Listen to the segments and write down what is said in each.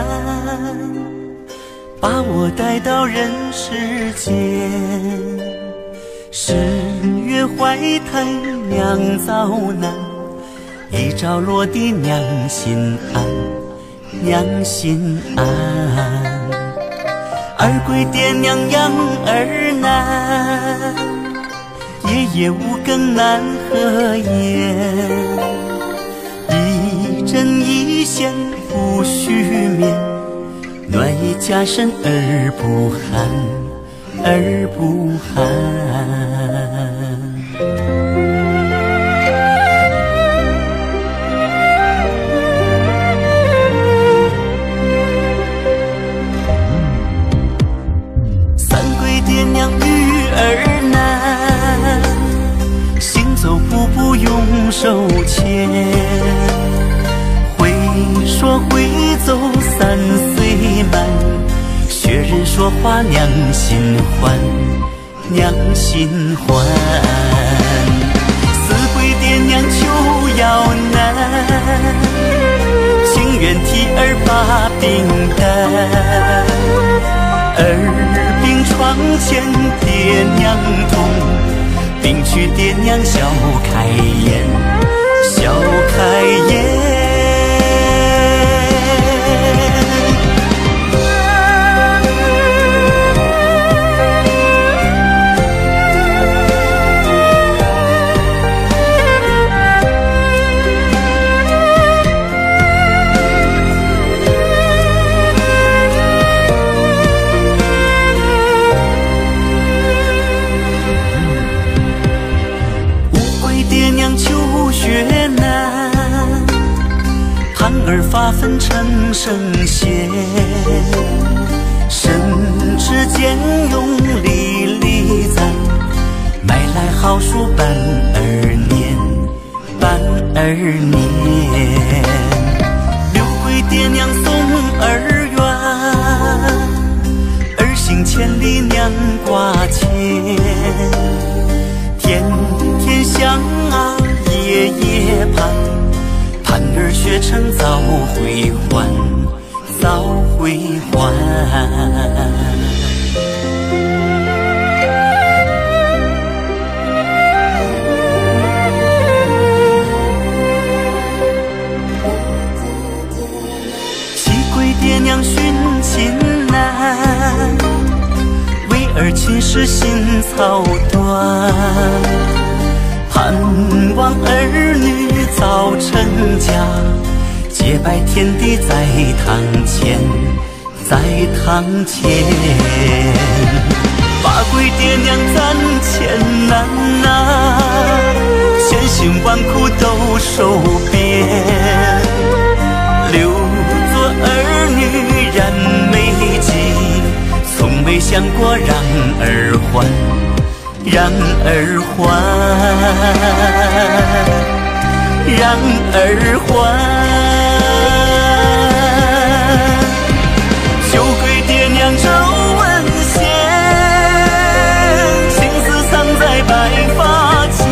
把我带到人世间。10月怀胎娘遭难，一朝落地娘心安，娘心安。儿归爹娘养儿难，夜夜无更难合眼。一针一线不须眠，暖意加深而不寒，而不寒。三归爹娘育儿难，行走步步永守牵。会说会走3岁半，学人说话娘心欢，娘心欢。4归爹娘求药难，情愿替儿把病担。儿病床前爹娘痛，病去爹娘笑开颜，笑开颜。儿发愤成圣贤，生之间用力力赞，买来好书伴儿年，伴儿年。6归爹娘送儿远，儿行千里娘挂牵。天天想啊夜夜盼，盼儿学成早回还，早回还。7归爹娘寻亲难，为儿亲事心操断。盼望儿女早成家，结拜天地在堂前，在堂前。8归爹娘暂艰难千辛万苦都受遍。留作儿女燃眉记，从未想过让儿还，让儿还，让儿还。9归爹娘皱纹显，情丝藏在白发间。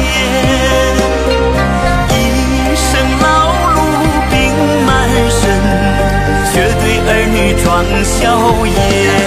一生劳碌病满身，却对儿女装笑颜。